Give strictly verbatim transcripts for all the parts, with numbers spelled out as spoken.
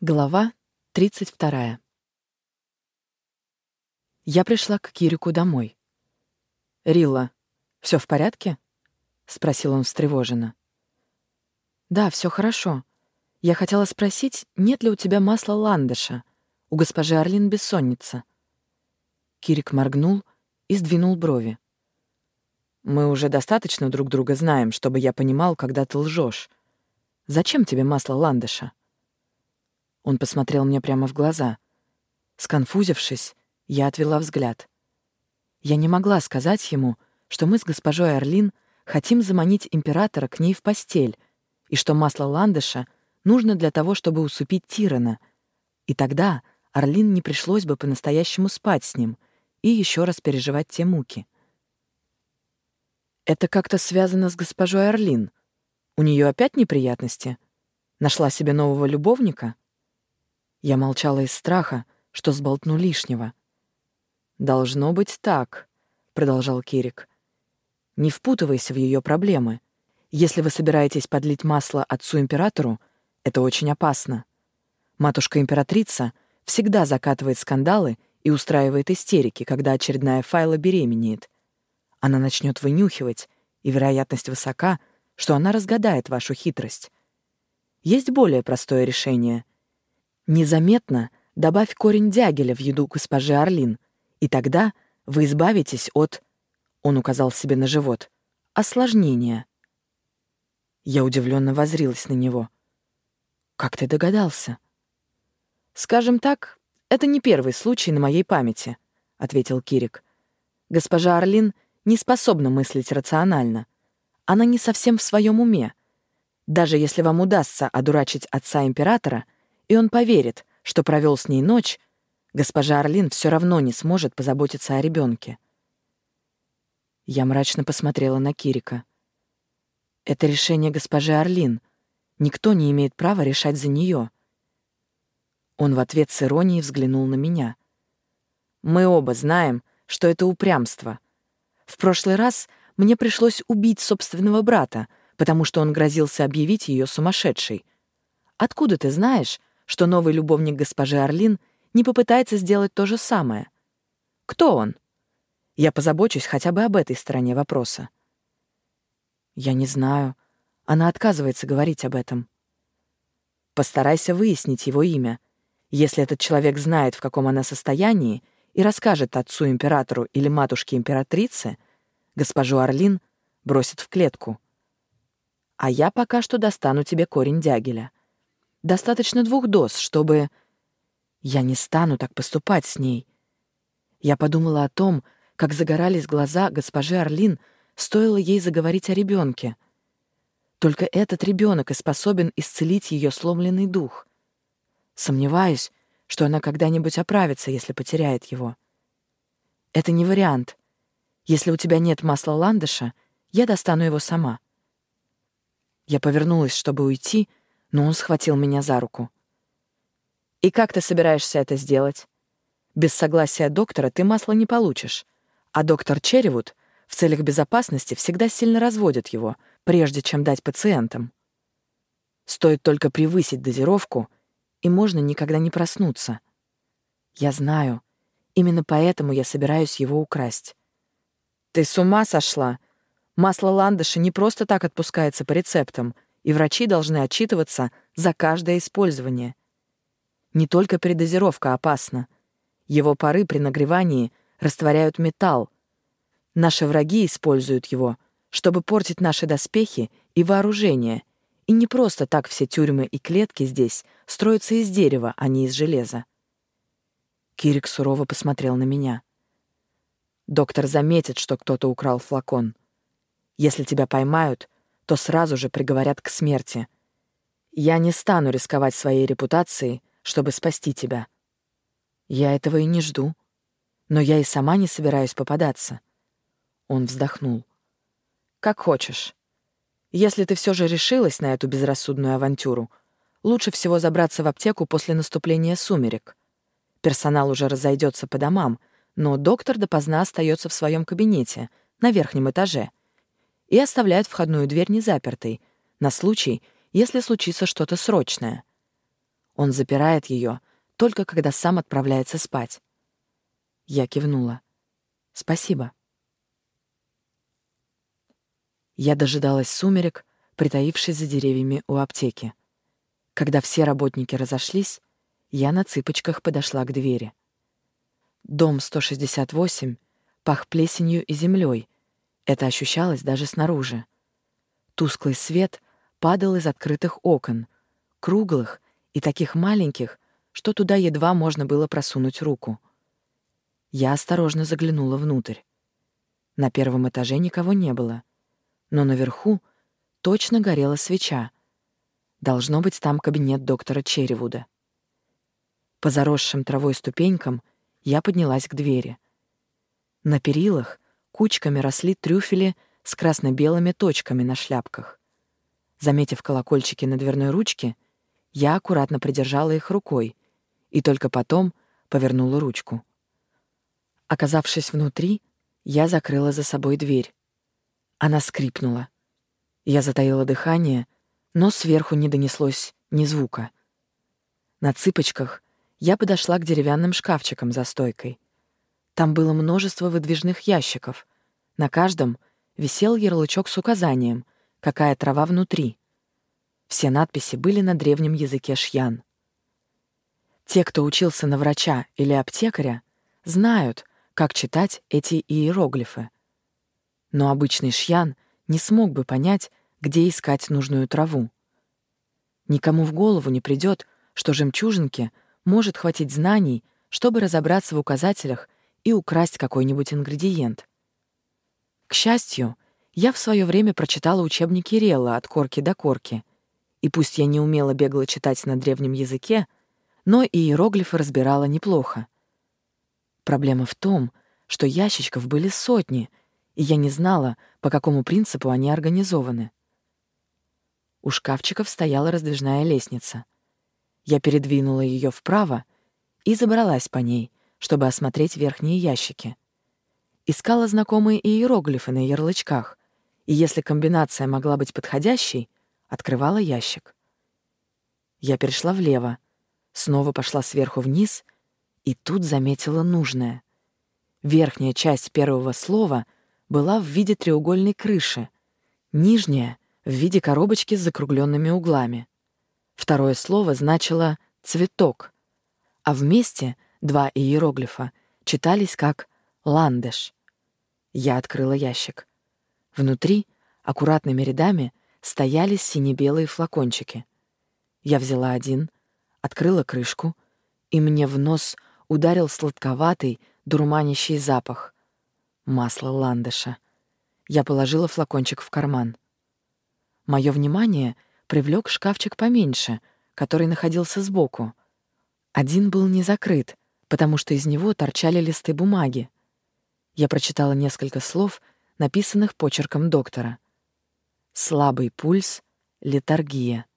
Глава тридцать вторая. Я пришла к Кирику домой. «Рилла, все в порядке?» — спросил он встревоженно. «Да, все хорошо. Я хотела спросить, нет ли у тебя масла ландыша? У госпожи Арлин бессонница». Кирик моргнул и сдвинул брови. «Мы уже достаточно друг друга знаем, чтобы я понимал, когда ты лжешь. Зачем тебе масло ландыша?» Он посмотрел мне прямо в глаза. Сконфузившись, я отвела взгляд. Я не могла сказать ему, что мы с госпожой Арлин хотим заманить императора к ней в постель, и что масло ландыша нужно для того, чтобы усыпить Тирана. И тогда Арлин не пришлось бы по-настоящему спать с ним и еще раз переживать те муки. Это как-то связано с госпожой Арлин. У нее опять неприятности? Нашла себе нового любовника? Я молчала из страха, что сболтну лишнего. «Должно быть так», — продолжал Кирик. «Не впутывайся в ее проблемы. Если вы собираетесь подлить масло отцу-императору, это очень опасно. Матушка-императрица всегда закатывает скандалы и устраивает истерики, когда очередная Файла беременеет. Она начнет вынюхивать, и вероятность высока, что она разгадает вашу хитрость. Есть более простое решение — незаметно добавь корень дягеля в еду госпожи Арлин, и тогда вы избавитесь от, он указал себе на живот, осложнения. Я удивленно воззрилась на него. Как ты догадался? Скажем так, это не первый случай на моей памяти, ответил Кирик. Госпожа Арлин не способна мыслить рационально. Она не совсем в своем уме. Даже если вам удастся одурачить отца императора, и он поверит, что провел с ней ночь, госпожа Арлин все равно не сможет позаботиться о ребенке. Я мрачно посмотрела на Кирика. Это решение госпожи Арлин. Никто не имеет права решать за нее. Он в ответ с иронией взглянул на меня. Мы оба знаем, что это упрямство. В прошлый раз мне пришлось убить собственного брата, потому что он грозился объявить ее сумасшедшей. Откуда ты знаешь, что новый любовник госпожи Арлин не попытается сделать то же самое? Кто он? Я позабочусь хотя бы об этой стороне вопроса. Я не знаю. Она отказывается говорить об этом. Постарайся выяснить его имя. Если этот человек знает, в каком она состоянии, и расскажет отцу-императору или матушке-императрице, госпожу Арлин бросит в клетку. А я пока что достану тебе корень дягеля. Достаточно двух доз, чтобы... Я не стану так поступать с ней. Я подумала о том, как загорались глаза госпожи Арлин, стоило ей заговорить о ребенке. Только этот ребенок и способен исцелить ее сломленный дух. Сомневаюсь, что она когда-нибудь оправится, если потеряет его. Это не вариант. Если у тебя нет масла ландыша, я достану его сама. Я повернулась, чтобы уйти, но он схватил меня за руку. «И как ты собираешься это сделать? Без согласия доктора ты масло не получишь, а доктор Черривуд в целях безопасности всегда сильно разводит его, прежде чем дать пациентам. Стоит только превысить дозировку, и можно никогда не проснуться. Я знаю, именно поэтому я собираюсь его украсть». «Ты с ума сошла? Масло ландыша не просто так отпускается по рецептам, и врачи должны отчитываться за каждое использование. Не только передозировка опасна. Его пары при нагревании растворяют металл. Наши враги используют его, чтобы портить наши доспехи и вооружение. И не просто так все тюрьмы и клетки здесь строятся из дерева, а не из железа. Кирик сурово посмотрел на меня. Доктор заметит, что кто-то украл флакон. Если тебя поймают, то сразу же приговорят к смерти. Я не стану рисковать своей репутацией, чтобы спасти тебя. Я этого и не жду. Но я и сама не собираюсь попадаться. Он вздохнул. Как хочешь. Если ты все же решилась на эту безрассудную авантюру, лучше всего забраться в аптеку после наступления сумерек. Персонал уже разойдется по домам, но доктор допоздна остается в своем кабинете, на верхнем этаже, и оставляет входную дверь незапертой, на случай, если случится что-то срочное. Он запирает ее только когда сам отправляется спать. Я кивнула. Спасибо. Я дожидалась сумерек, притаившись за деревьями у аптеки. Когда все работники разошлись, я на цыпочках подошла к двери. Дом сто шестьдесят восемь пах плесенью и землей. Это ощущалось даже снаружи. Тусклый свет падал из открытых окон, круглых и таких маленьких, что туда едва можно было просунуть руку. Я осторожно заглянула внутрь. На первом этаже никого не было, но наверху точно горела свеча. Должно быть, там кабинет доктора Черривуда. По заросшим травой ступенькам я поднялась к двери. На перилах кучками росли трюфели с красно-белыми точками на шляпках. Заметив колокольчики на дверной ручке, я аккуратно придержала их рукой и только потом повернула ручку. Оказавшись внутри, я закрыла за собой дверь. Она скрипнула. Я затаила дыхание, но сверху не донеслось ни звука. На цыпочках я подошла к деревянным шкафчикам за стойкой. Там было множество выдвижных ящиков. На каждом висел ярлычок с указанием, какая трава внутри. Все надписи были на древнем языке шьян. Те, кто учился на врача или аптекаря, знают, как читать эти иероглифы. Но обычный шьян не смог бы понять, где искать нужную траву. Никому в голову не придет, что жемчужинке может хватить знаний, чтобы разобраться в указателях и украсть какой-нибудь ингредиент. К счастью, я в свое время прочитала учебники Релла от корки до корки, и пусть я не умела бегло читать на древнем языке, но и иероглифы разбирала неплохо. Проблема в том, что ящичков были сотни, и я не знала, по какому принципу они организованы. У шкафчиков стояла раздвижная лестница. Я передвинула ее вправо и забралась по ней, чтобы осмотреть верхние ящики. Искала знакомые иероглифы на ярлычках, и если комбинация могла быть подходящей, открывала ящик. Я перешла влево, снова пошла сверху вниз, и тут заметила нужное. Верхняя часть первого слова была в виде треугольной крыши, нижняя — в виде коробочки с закругленными углами. Второе слово значило «цветок», а вместе два иероглифа читались как «ландыш». Я открыла ящик. Внутри аккуратными рядами стояли сине-белые флакончики. Я взяла один, открыла крышку, и мне в нос ударил сладковатый, дурманящий запах. Масло ландыша. Я положила флакончик в карман. Моё внимание привлёк шкафчик поменьше, который находился сбоку. Один был не закрыт, потому что из него торчали листы бумаги. Я прочитала несколько слов, написанных почерком доктора. Слабый пульс, летаргия.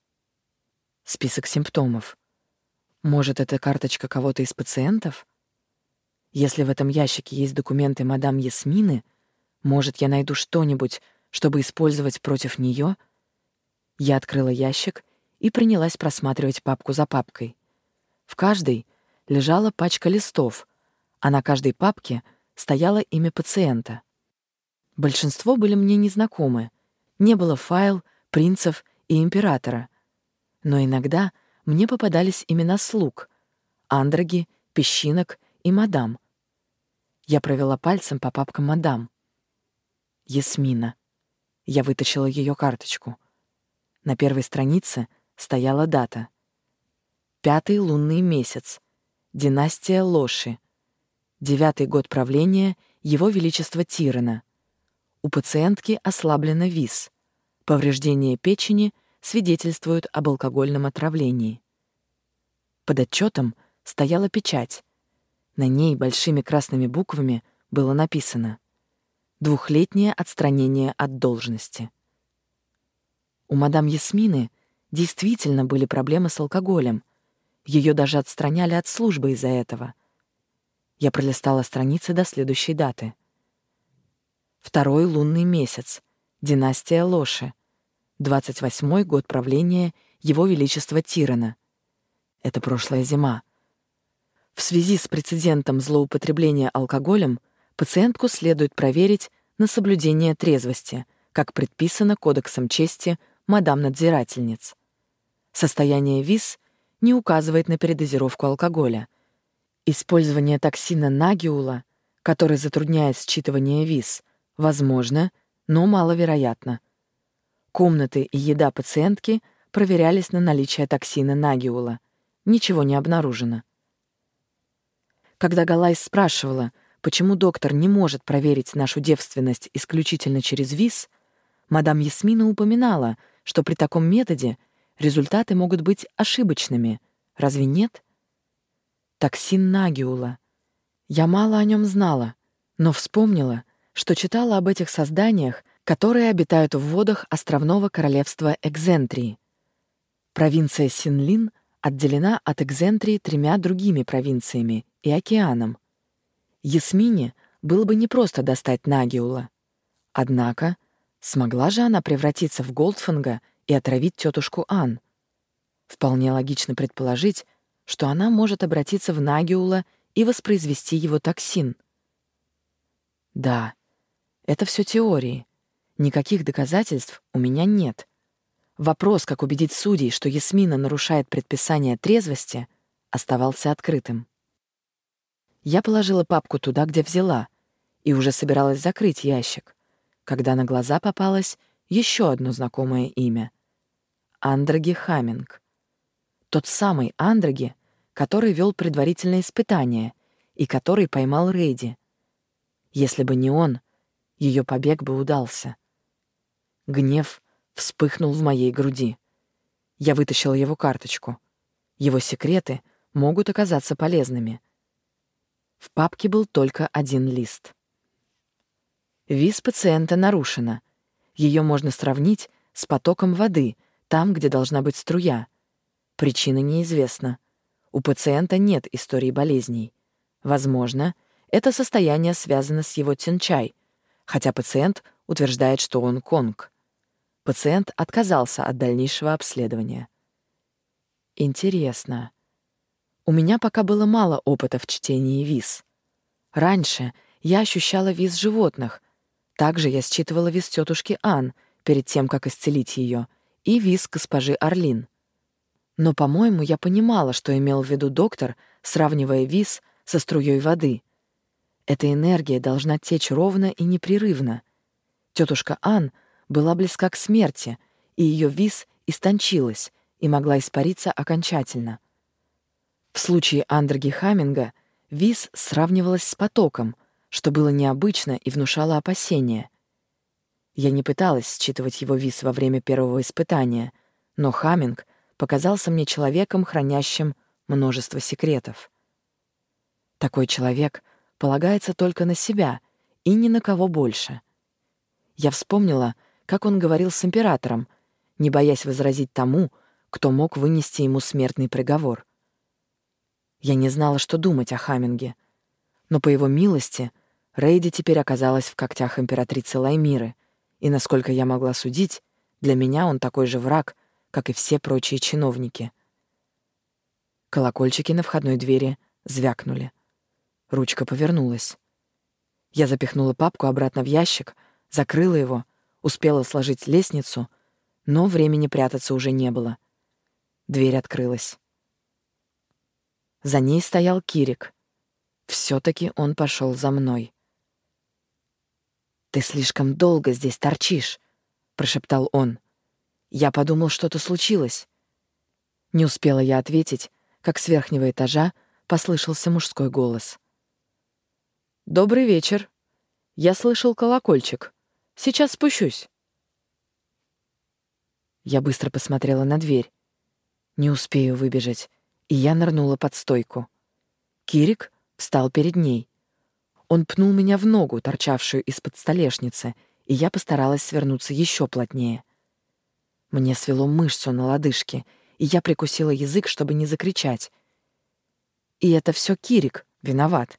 Список симптомов. Может, это карточка кого-то из пациентов? Если в этом ящике есть документы мадам Ясмины, может, я найду что-нибудь, чтобы использовать против неё? Я открыла ящик и принялась просматривать папку за папкой. В каждой лежала пачка листов, а на каждой папке стояло имя пациента. Большинство были мне незнакомы. Не было файл, принцев и императора. Но иногда мне попадались имена слуг — Андроги, Песчинок и мадам. Я провела пальцем по папкам мадам. Ясмина. Я вытащила ее карточку. На первой странице стояла дата. Пятый лунный месяц. Династия Лоши. Девятый год правления Его Величества Тирана. У пациентки ослаблена вис. Повреждение печени свидетельствуют об алкогольном отравлении. Под отчетом стояла печать. На ней большими красными буквами было написано: «Двухлетнее отстранение от должности». У мадам Ясмины действительно были проблемы с алкоголем. Ее даже отстраняли от службы из-за этого. Я пролистала страницы до следующей даты. Второй лунный месяц. Династия Лоши. Двадцать восьмой год правления Его Величества Тирана. Это прошлая зима. В связи с прецедентом злоупотребления алкоголем пациентку следует проверить на соблюдение трезвости, как предписано Кодексом чести мадам-надзирательниц. Состояние ВИС не указывает на передозировку алкоголя. Использование токсина нагиула, который затрудняет считывание ВИС, возможно, но маловероятно. Комнаты и еда пациентки проверялись на наличие токсина нагиула. Ничего не обнаружено. Когда Галайс спрашивала, почему доктор не может проверить нашу девственность исключительно через ВИС, мадам Ясмина упоминала, что при таком методе результаты могут быть ошибочными. Разве нет? Токсин нагиула. Я мало о нем знала, но вспомнила, что читала об этих созданиях, которые обитают в водах островного королевства Экзентрии. Провинция Синлин отделена от Экзентрии тремя другими провинциями и океаном. Ясмине было бы непросто достать нагиула. Однако смогла же она превратиться в Голдфанга и отравить тетушку Ан. Вполне логично предположить, что она может обратиться в нагиула и воспроизвести его токсин. Да, это все теории. Никаких доказательств у меня нет. Вопрос, как убедить судей, что Ясмина нарушает предписание трезвости, оставался открытым. Я положила папку туда, где взяла, и уже собиралась закрыть ящик, когда на глаза попалось еще одно знакомое имя — Андраги Хамминг. Тот самый Андраги, который вел предварительное испытание и который поймал Рейди. Если бы не он, ее побег бы удался. Гнев вспыхнул в моей груди. Я вытащила его карточку. Его секреты могут оказаться полезными. В папке был только один лист. ВИС пациента нарушена. Ее можно сравнить с потоком воды, там, где должна быть струя. Причина неизвестна. У пациента нет истории болезней. Возможно, это состояние связано с его тенчай, хотя пациент утверждает, что он конг. Пациент отказался от дальнейшего обследования. Интересно. У меня пока было мало опыта в чтении ВИС. Раньше я ощущала ВИС животных. Также я считывала ВИС тетушки Ан перед тем, как исцелить ее, и ВИС госпожи Орлин. Но, по-моему, я понимала, что имел в виду доктор, сравнивая ВИС со струей воды. Эта энергия должна течь ровно и непрерывно. Тетушка Ан была близка к смерти, и ее ВИС истончилась и могла испариться окончательно. В случае Андраги Хамминга ВИС сравнивалась с потоком, что было необычно и внушало опасения. Я не пыталась считывать его ВИС во время первого испытания, но Хамминг показался мне человеком, хранящим множество секретов. Такой человек полагается только на себя и ни на кого больше. Я вспомнила, как он говорил с императором, не боясь возразить тому, кто мог вынести ему смертный приговор. Я не знала, что думать о Хамминге, но по его милости Рейди теперь оказалась в когтях императрицы Лаймиры, и, насколько я могла судить, для меня он такой же враг, как и все прочие чиновники. Колокольчики на входной двери звякнули. Ручка повернулась. Я запихнула папку обратно в ящик, закрыла его, успела сложить лестницу, но времени прятаться уже не было. Дверь открылась. За ней стоял Кирик. Все-таки он пошел за мной. «Ты слишком долго здесь торчишь», — прошептал он. Я подумал, что-то случилось. Не успела я ответить, как с верхнего этажа послышался мужской голос. «Добрый вечер. Я слышал колокольчик. Сейчас спущусь». Я быстро посмотрела на дверь. Не успею выбежать, и я нырнула под стойку. Кирик встал перед ней. Он пнул меня в ногу, торчавшую из-под столешницы, и я постаралась свернуться еще плотнее. Мне свело мышцу на лодыжке, и я прикусила язык, чтобы не закричать. И это все Кирик виноват.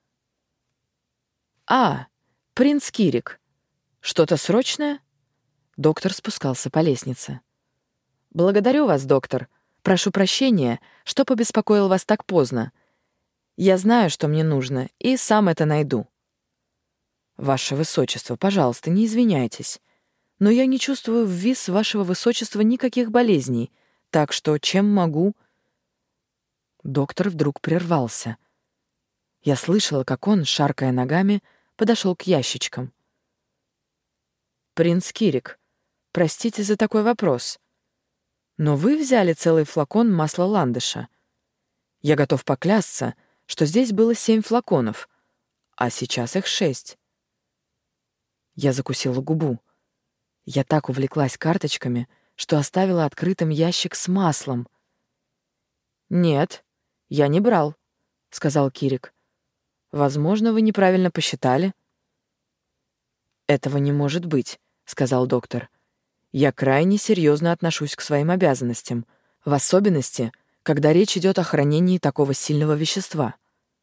«А, принц Кирик. Что-то срочное?» Доктор спускался по лестнице. «Благодарю вас, доктор. Прошу прощения, что побеспокоил вас так поздно. Я знаю, что мне нужно, и сам это найду». «Ваше высочество, пожалуйста, не извиняйтесь. Но я не чувствую в вис вашего высочества никаких болезней, так что чем могу...» Доктор вдруг прервался. Я слышала, как он, шаркая ногами, подошел к ящичкам. «Принц Кирик, простите за такой вопрос, но вы взяли целый флакон масла ландыша. Я готов поклясться, что здесь было семь флаконов, а сейчас их шесть». Я закусила губу. Я так увлеклась карточками, что оставила открытым ящик с маслом. «Нет, я не брал», — сказал Кирик. «Возможно, вы неправильно посчитали». «Этого не может быть», — сказал доктор. «Я крайне серьезно отношусь к своим обязанностям, в особенности, когда речь идет о хранении такого сильного вещества».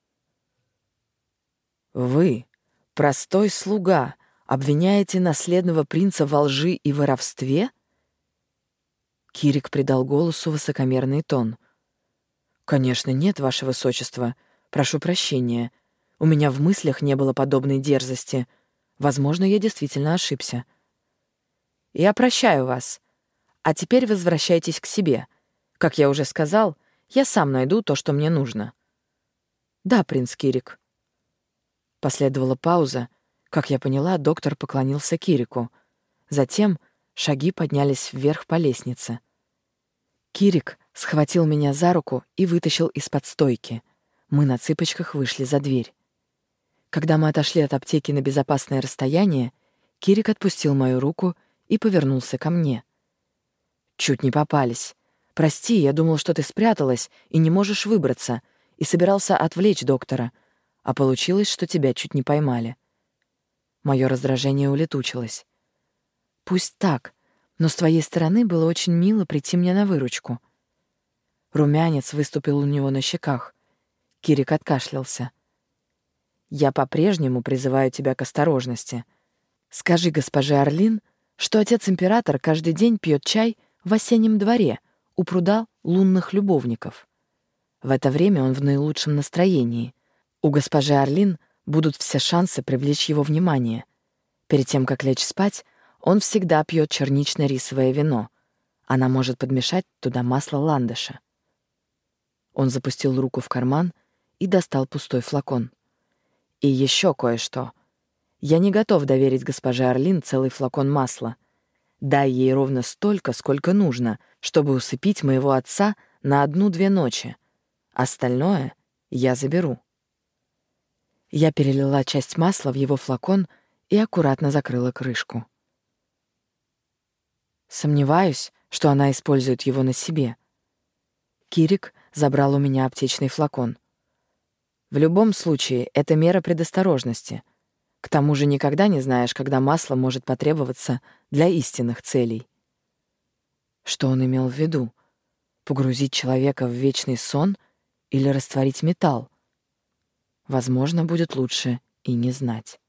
«Вы, простой слуга, обвиняете наследного принца во лжи и воровстве?» Кирик придал голосу высокомерный тон. «Конечно, нет, ваше высочество. Прошу прощения. У меня в мыслях не было подобной дерзости. Возможно, я действительно ошибся». «Я прощаю вас. А теперь возвращайтесь к себе. Как я уже сказал, я сам найду то, что мне нужно». «Да, принц Кирик». Последовала пауза. Как я поняла, доктор поклонился Кирику. Затем шаги поднялись вверх по лестнице. Кирик схватил меня за руку и вытащил из-под стойки. Мы на цыпочках вышли за дверь. Когда мы отошли от аптеки на безопасное расстояние, Кирик отпустил мою руку и повернулся ко мне. «Чуть не попались. Прости, я думал, что ты спряталась и не можешь выбраться, и собирался отвлечь доктора, а получилось, что тебя чуть не поймали». Моё раздражение улетучилось. «Пусть так, но с твоей стороны было очень мило прийти мне на выручку». Румянец выступил у него на щеках. Кирик откашлялся. «Я по-прежнему призываю тебя к осторожности. Скажи госпоже Орлин, что отец-император каждый день пьет чай в осеннем дворе у пруда лунных любовников. В это время он в наилучшем настроении. У госпожи Орлин будут все шансы привлечь его внимание. Перед тем, как лечь спать, он всегда пьет чернично-рисовое вино. Она может подмешать туда масло ландыша». Он запустил руку в карман и достал пустой флакон. «И еще кое-что. Я не готов доверить госпоже Орлин целый флакон масла. Дай ей ровно столько, сколько нужно, чтобы усыпить моего отца на одну-две ночи. Остальное я заберу». Я перелила часть масла в его флакон и аккуратно закрыла крышку. Сомневаюсь, что она использует его на себе. Кирик забрал у меня аптечный флакон. В любом случае, это мера предосторожности. К тому же никогда не знаешь, когда масло может потребоваться для истинных целей. Что он имел в виду? Погрузить человека в вечный сон или растворить металл? Возможно, будет лучше и не знать.